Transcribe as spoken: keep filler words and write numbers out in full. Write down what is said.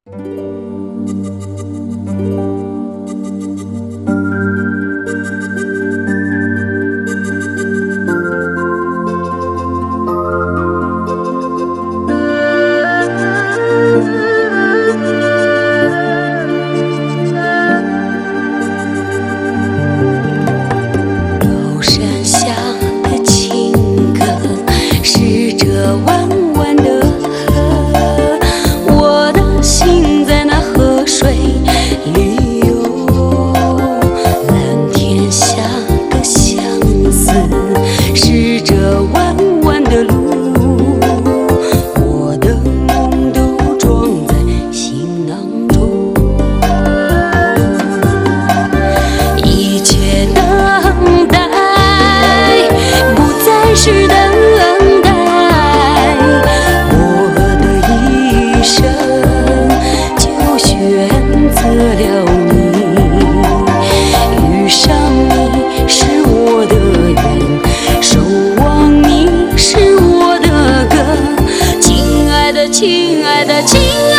高山下的情歌，是这弯弯的河，我的心在那河水里游。蓝天下的相思，是这弯弯的路，我的梦都装在行囊中。一切等待不再是等待，我的一生就选择了你。遇上你是我的缘，守望你是我的歌。亲爱的，亲爱的，亲爱的。